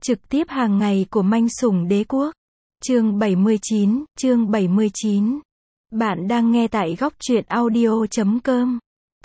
Trực tiếp hàng ngày của manh sủng đế quốc. Chương 79. Bạn đang nghe tại góc truyện audio.com.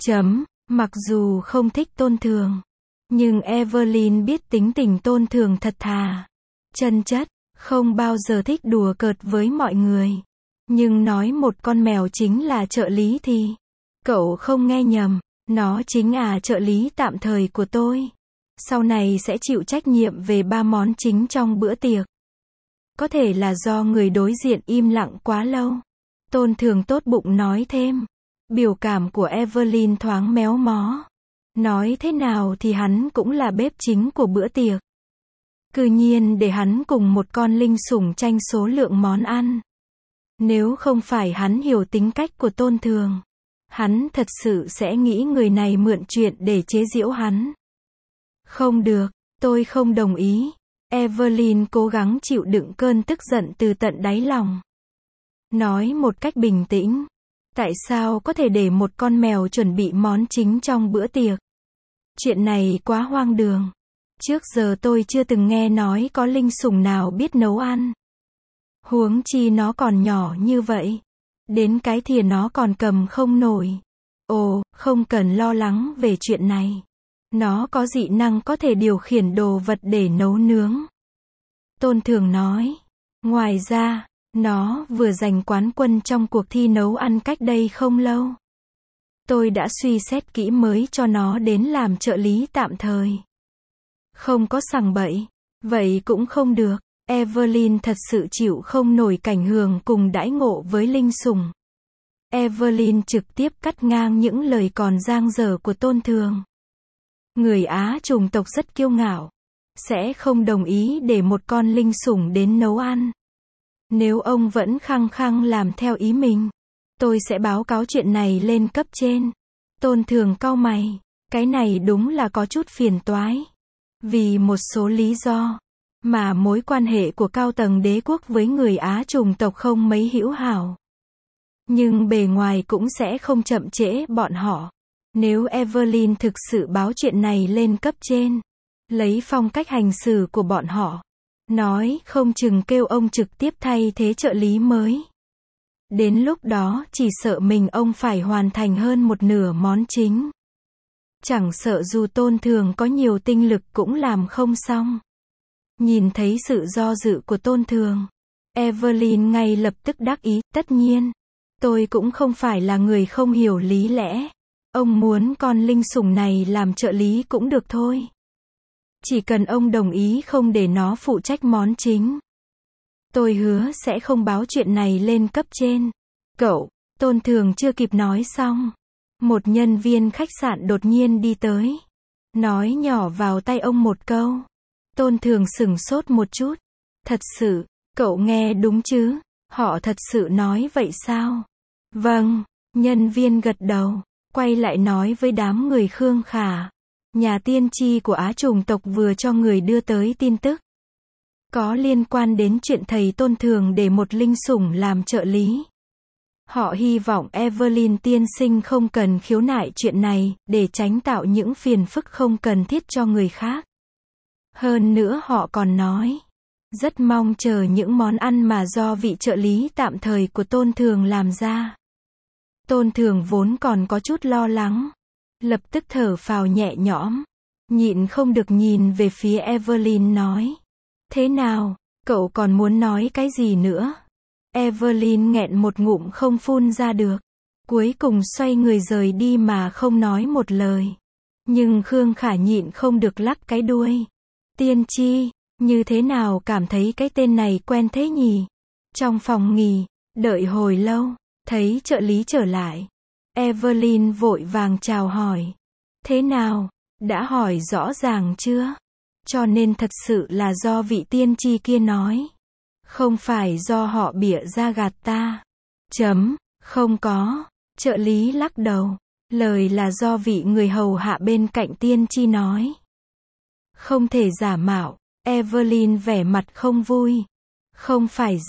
Mặc dù không thích Tôn Thường, nhưng Evelyn biết tính tình Tôn Thường thật thà, chân chất, không bao giờ thích đùa cợt với mọi người. Nhưng nói một con mèo chính là trợ lý thì, cậu không nghe nhầm, nó chính trợ lý tạm thời của tôi. Sau này sẽ chịu trách nhiệm về 3 món chính trong bữa tiệc. Có thể là do người đối diện im lặng quá lâu. Tôn Thường tốt bụng nói thêm. Biểu cảm của Evelyn thoáng méo mó. Nói thế nào thì hắn cũng là bếp chính của bữa tiệc. Cư nhiên để hắn cùng một con linh sủng tranh số lượng món ăn. Nếu không phải hắn hiểu tính cách của Tôn Thường, hắn thật sự sẽ nghĩ người này mượn chuyện để chế giễu hắn. Không được, tôi không đồng ý. Evelyn cố gắng chịu đựng cơn tức giận từ tận đáy lòng. Nói một cách bình tĩnh. Tại sao có thể để một con mèo chuẩn bị món chính trong bữa tiệc? Chuyện này quá hoang đường. Trước giờ tôi chưa từng nghe nói có linh sủng nào biết nấu ăn. Huống chi nó còn nhỏ như vậy. Đến cái thìa nó còn cầm không nổi. Ồ, không cần lo lắng về chuyện này. Nó có dị năng có thể điều khiển đồ vật để nấu nướng. Tôn Thường nói. Ngoài ra, nó vừa giành quán quân trong cuộc thi nấu ăn cách đây không lâu. Tôi đã suy xét kỹ mới cho nó đến làm trợ lý tạm thời. Không có sằng bậy. Vậy cũng không được. Evelyn thật sự chịu không nổi cảnh hưởng cùng đãi ngộ với linh sủng. Evelyn trực tiếp cắt ngang những lời còn dang dở của Tôn Thường. Người Á chủng tộc rất kiêu ngạo, sẽ không đồng ý để một con linh sủng đến nấu ăn. Nếu ông vẫn khăng khăng làm theo ý mình, tôi sẽ báo cáo chuyện này lên cấp trên. Tôn Thường cau mày, cái này đúng là có chút phiền toái. Vì một số lý do, mà mối quan hệ của cao tầng đế quốc với người Á chủng tộc không mấy hữu hảo. Nhưng bề ngoài cũng sẽ không chậm trễ bọn họ. Nếu Evelyn thực sự báo chuyện này lên cấp trên, lấy phong cách hành xử của bọn họ, nói không chừng kêu ông trực tiếp thay thế trợ lý mới. Đến lúc đó chỉ sợ mình ông phải hoàn thành hơn một nửa món chính. Chẳng sợ dù Tôn Thường có nhiều tinh lực cũng làm không xong. Nhìn thấy sự do dự của Tôn Thường, Evelyn ngay lập tức đắc ý, tất nhiên, tôi cũng không phải là người không hiểu lý lẽ. Ông muốn con linh sủng này làm trợ lý cũng được thôi. Chỉ cần ông đồng ý không để nó phụ trách món chính. Tôi hứa sẽ không báo chuyện này lên cấp trên. Cậu, Tôn Thường chưa kịp nói xong. Một nhân viên khách sạn đột nhiên đi tới. Nói nhỏ vào tay ông một câu. Tôn Thường sửng sốt một chút. Thật sự, cậu nghe đúng chứ? Họ thật sự nói vậy sao? Vâng, nhân viên gật đầu. Quay lại nói với đám người Khương Khả. Nhà tiên tri của Á chủng tộc vừa cho người đưa tới tin tức. Có liên quan đến chuyện thầy Tôn Thường để một linh sủng làm trợ lý. Họ hy vọng Evelyn tiên sinh không cần khiếu nại chuyện này, để tránh tạo những phiền phức không cần thiết cho người khác. Hơn nữa họ còn nói, rất mong chờ những món ăn mà do vị trợ lý tạm thời của Tôn Thường làm ra. Tôn Thường vốn còn có chút lo lắng, lập tức thở phào nhẹ nhõm, nhịn không được nhìn về phía Evelyn nói. Thế nào, cậu còn muốn nói cái gì nữa? Evelyn nghẹn một ngụm không phun ra được, cuối cùng xoay người rời đi mà không nói một lời. Nhưng Khương Khả nhịn không được lắc cái đuôi. Tiên tri, như thế nào cảm thấy cái tên này quen thế nhỉ? Trong phòng nghỉ, đợi hồi lâu. Thấy trợ lý trở lại, Evelyn vội vàng chào hỏi. Thế nào, đã hỏi rõ ràng chưa? Cho nên thật sự là do vị tiên tri kia nói. Không phải do họ bịa ra gạt ta. Không có. Trợ lý lắc đầu. Lời là do vị người hầu hạ bên cạnh tiên tri nói. Không thể giả mạo. Evelyn vẻ mặt không vui. Không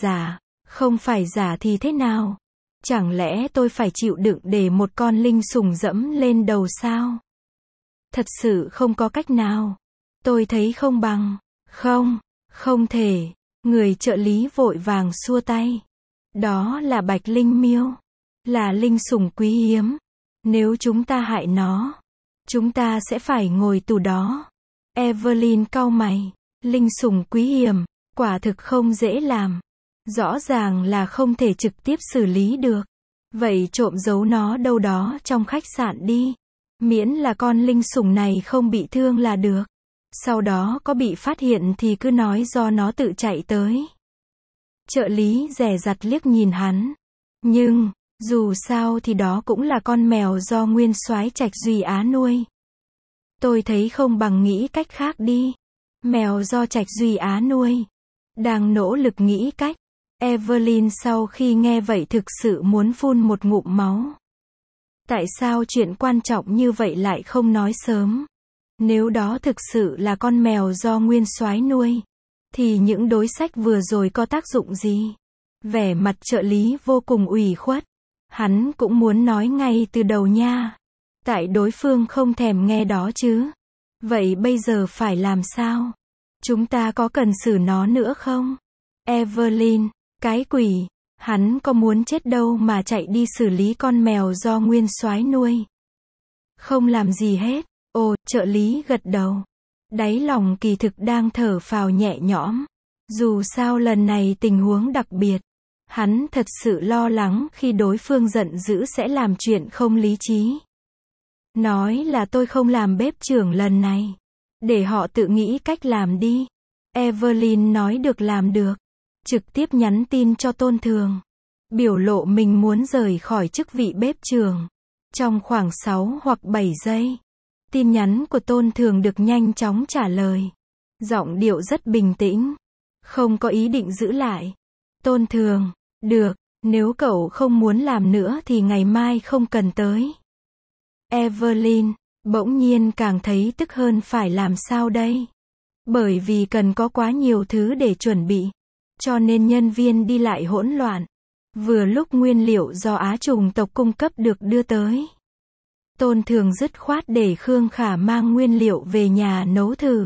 phải giả thì thế nào? Chẳng lẽ tôi phải chịu đựng để một con linh sủng dẫm lên đầu sao? Thật sự không có cách nào. Tôi thấy không bằng. Không, không thể. Người trợ lý vội vàng xua tay. Đó là bạch linh miêu. Là linh sủng quý hiếm. Nếu chúng ta hại nó, chúng ta sẽ phải ngồi tù đó. Evelyn cau mày. Linh sủng quý hiếm, quả thực không dễ làm. Rõ ràng là không thể trực tiếp xử lý được. Vậy trộm giấu nó đâu đó trong khách sạn đi. Miễn là con linh sủng này không bị thương là được. Sau đó có bị phát hiện thì cứ nói do nó tự chạy tới. Trợ lý dè dặt liếc nhìn hắn. Nhưng, dù sao thì đó cũng là con mèo do nguyên soái Trạch Duy Á nuôi. Tôi thấy không bằng nghĩ cách khác đi. Mèo do Trạch Duy Á nuôi. Đang nỗ lực nghĩ cách. Evelyn sau khi nghe vậy thực sự muốn phun một ngụm máu. Tại sao chuyện quan trọng như vậy lại không nói sớm? Nếu đó thực sự là con mèo do nguyên soái nuôi, thì những đối sách vừa rồi có tác dụng gì? Vẻ mặt trợ lý vô cùng ủy khuất. Hắn cũng muốn nói ngay từ đầu nha. Tại đối phương không thèm nghe đó chứ. Vậy bây giờ phải làm sao? Chúng ta có cần xử nó nữa không? Evelyn, cái quỷ, hắn có muốn chết đâu mà chạy đi xử lý con mèo do nguyên soái nuôi. Không làm gì hết. Ồ, trợ lý gật đầu. Đáy lòng kỳ thực đang thở phào nhẹ nhõm. Dù sao lần này tình huống đặc biệt. Hắn thật sự lo lắng khi đối phương giận dữ sẽ làm chuyện không lý trí. Nói là tôi không làm bếp trưởng lần này. Để họ tự nghĩ cách làm đi. Evelyn nói được làm được. Trực tiếp nhắn tin cho Tôn Thường. Biểu lộ mình muốn rời khỏi chức vị bếp trưởng. Trong khoảng 6 hoặc 7 giây. Tin nhắn của Tôn Thường được nhanh chóng trả lời. Giọng điệu rất bình tĩnh. Không có ý định giữ lại. Tôn Thường, được, nếu cậu không muốn làm nữa thì ngày mai không cần tới. Evelyn, bỗng nhiên càng thấy tức hơn phải làm sao đây. Bởi vì cần có quá nhiều thứ để chuẩn bị. Cho nên nhân viên đi lại hỗn loạn. Vừa lúc nguyên liệu do Á chủng tộc cung cấp được đưa tới. Tôn Thường dứt khoát để Khương Khả mang nguyên liệu về nhà nấu thử.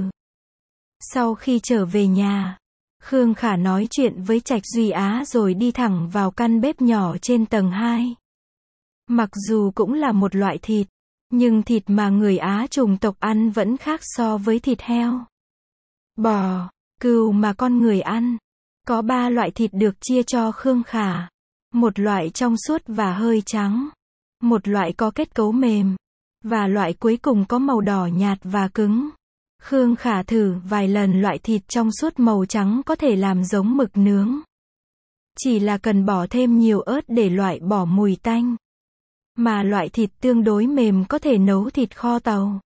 Sau khi trở về nhà, Khương Khả nói chuyện với Trạch Duy Á rồi đi thẳng vào căn bếp nhỏ trên tầng 2. Mặc dù cũng là một loại thịt, nhưng thịt mà người Á chủng tộc ăn vẫn khác so với thịt heo, bò, cừu mà con người ăn. Có 3 loại thịt được chia cho Khương Khả. Một loại trong suốt và hơi trắng. Một loại có kết cấu mềm. Và loại cuối cùng có màu đỏ nhạt và cứng. Khương Khả thử vài lần loại thịt trong suốt màu trắng có thể làm giống mực nướng. Chỉ là cần bỏ thêm nhiều ớt để loại bỏ mùi tanh. Mà loại thịt tương đối mềm có thể nấu thịt kho tàu.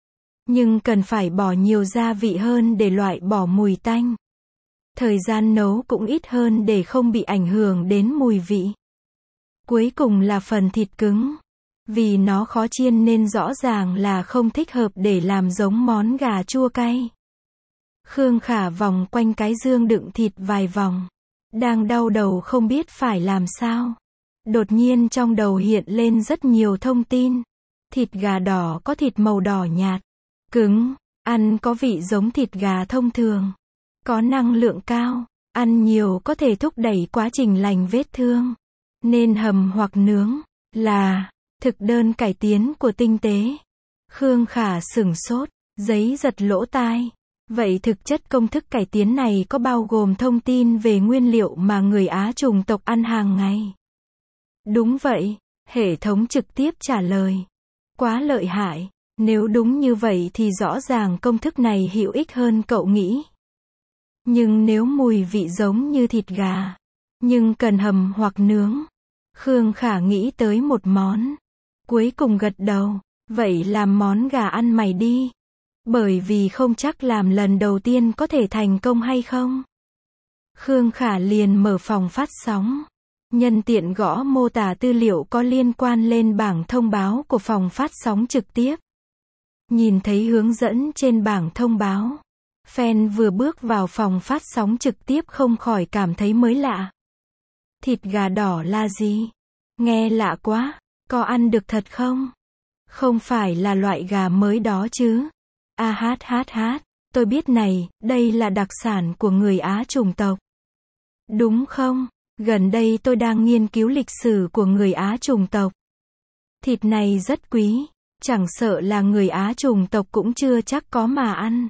Nhưng cần phải bỏ nhiều gia vị hơn để loại bỏ mùi tanh. Thời gian nấu cũng ít hơn để không bị ảnh hưởng đến mùi vị. Cuối cùng là phần thịt cứng. Vì nó khó chiên nên rõ ràng là không thích hợp để làm giống món gà chua cay. Khương Khả vòng quanh cái dương đựng thịt vài vòng. Đang đau đầu không biết phải làm sao. Đột nhiên trong đầu hiện lên rất nhiều thông tin. Thịt gà đỏ có thịt màu đỏ nhạt, cứng, ăn có vị giống thịt gà thông thường. Có năng lượng cao, ăn nhiều có thể thúc đẩy quá trình lành vết thương. Nên hầm hoặc nướng, là thực đơn cải tiến của tinh tế. Khương Khả sửng sốt, giấy giật lỗ tai. Vậy thực chất công thức cải tiến này có bao gồm thông tin về nguyên liệu mà người Á chủng tộc ăn hàng ngày? Đúng vậy, hệ thống trực tiếp trả lời. Quá lợi hại, nếu đúng như vậy thì rõ ràng công thức này hữu ích hơn cậu nghĩ. Nhưng nếu mùi vị giống như thịt gà, nhưng cần hầm hoặc nướng, Khương Khả nghĩ tới một món. Cuối cùng gật đầu, vậy làm món gà ăn mày đi. Bởi vì không chắc làm lần đầu tiên có thể thành công hay không. Khương Khả liền mở phòng phát sóng. Nhân tiện gõ mô tả tư liệu có liên quan lên bảng thông báo của phòng phát sóng trực tiếp. Nhìn thấy hướng dẫn trên bảng thông báo. Fan vừa bước vào phòng phát sóng trực tiếp không khỏi cảm thấy mới lạ. Thịt gà đỏ là gì? Nghe lạ quá, có ăn được thật không? Không phải là loại gà mới đó chứ? Tôi biết này, đây là đặc sản của người Á chủng tộc. Đúng không? Gần đây tôi đang nghiên cứu lịch sử của người Á chủng tộc. Thịt này rất quý, chẳng sợ là người Á chủng tộc cũng chưa chắc có mà ăn.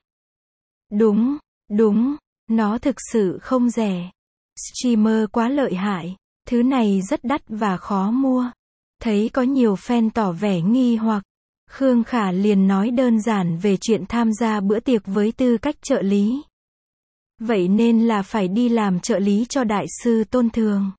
Đúng, nó thực sự không rẻ. Streamer quá lợi hại, thứ này rất đắt và khó mua. Thấy có nhiều fan tỏ vẻ nghi hoặc, Khương Khả liền nói đơn giản về chuyện tham gia bữa tiệc với tư cách trợ lý. Vậy nên là phải đi làm trợ lý cho đại sư Tôn Thường.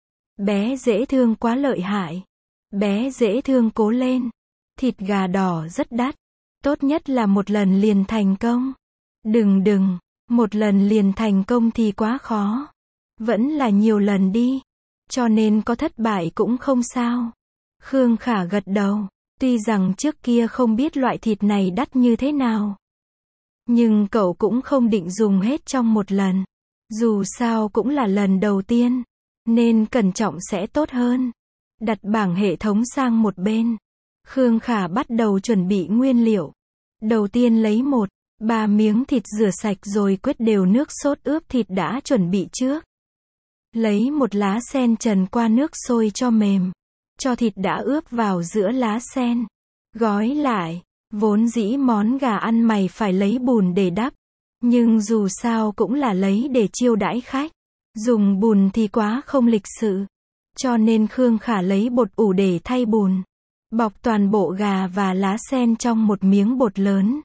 Bé dễ thương quá lợi hại. Bé dễ thương cố lên. Thịt gà đỏ rất đắt. Tốt nhất là một lần liền thành công. Đừng, một lần liền thành công thì quá khó. Vẫn là nhiều lần đi. Cho nên có thất bại cũng không sao. Khương Khả gật đầu. Tuy rằng trước kia không biết loại thịt này đắt như thế nào. Nhưng cậu cũng không định dùng hết trong một lần. Dù sao cũng là lần đầu tiên. Nên cẩn trọng sẽ tốt hơn. Đặt bảng hệ thống sang một bên. Khương Khả bắt đầu chuẩn bị nguyên liệu. Đầu tiên lấy 1-3 miếng thịt rửa sạch rồi quết đều nước sốt ướp thịt đã chuẩn bị trước. Lấy một lá sen trần qua nước sôi cho mềm. Cho thịt đã ướp vào giữa lá sen. Gói lại. Vốn dĩ món gà ăn mày phải lấy bùn để đắp. Nhưng dù sao cũng là lấy để chiêu đãi khách. Dùng bùn thì quá không lịch sự. Cho nên Khương Khả lấy bột ủ để thay bùn. Bọc toàn bộ gà và lá sen trong một miếng bột lớn.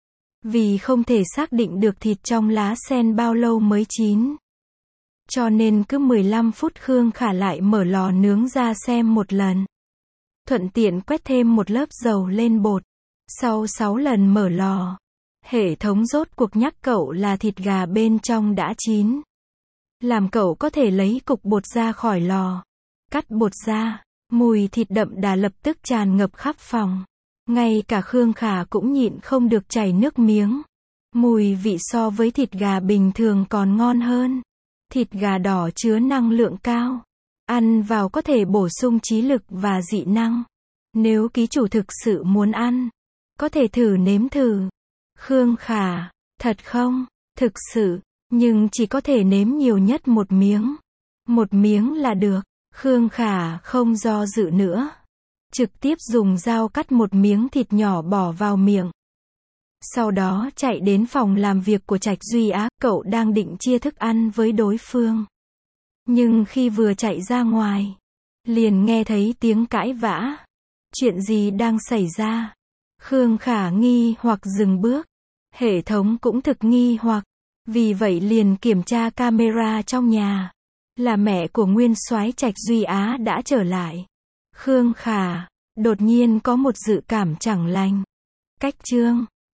Vì không thể xác định được thịt trong lá sen bao lâu mới chín. Cho nên cứ 15 phút Khương Khả lại mở lò nướng ra xem một lần. Thuận tiện quét thêm một lớp dầu lên bột. Sau 6 lần mở lò, hệ thống rốt cuộc nhắc cậu là thịt gà bên trong đã chín. Làm cậu có thể lấy cục bột ra khỏi lò. Cắt bột ra, mùi thịt đậm đà lập tức tràn ngập khắp phòng. Ngay cả Khương Khả cũng nhịn không được chảy nước miếng. Mùi vị so với thịt gà bình thường còn ngon hơn. Thịt gà đỏ chứa năng lượng cao. Ăn vào có thể bổ sung trí lực và dị năng. Nếu ký chủ thực sự muốn ăn, có thể thử nếm thử. Khương Khả, thật không? Thực sự, nhưng chỉ có thể nếm nhiều nhất một miếng. Một miếng là được. Khương Khả không do dự nữa. Trực tiếp dùng dao cắt một miếng thịt nhỏ bỏ vào miệng. Sau đó chạy đến phòng làm việc của Trạch Duy Á, cậu đang định chia thức ăn với đối phương. Nhưng khi vừa chạy ra ngoài, liền nghe thấy tiếng cãi vã. Chuyện gì đang xảy ra? Khương Khả nghi hoặc dừng bước. Hệ thống cũng thực nghi hoặc. Vì vậy liền kiểm tra camera trong nhà. Là mẹ của nguyên soái Trạch Duy Á đã trở lại. Khương Khả đột nhiên có một dự cảm chẳng lành. Cách chương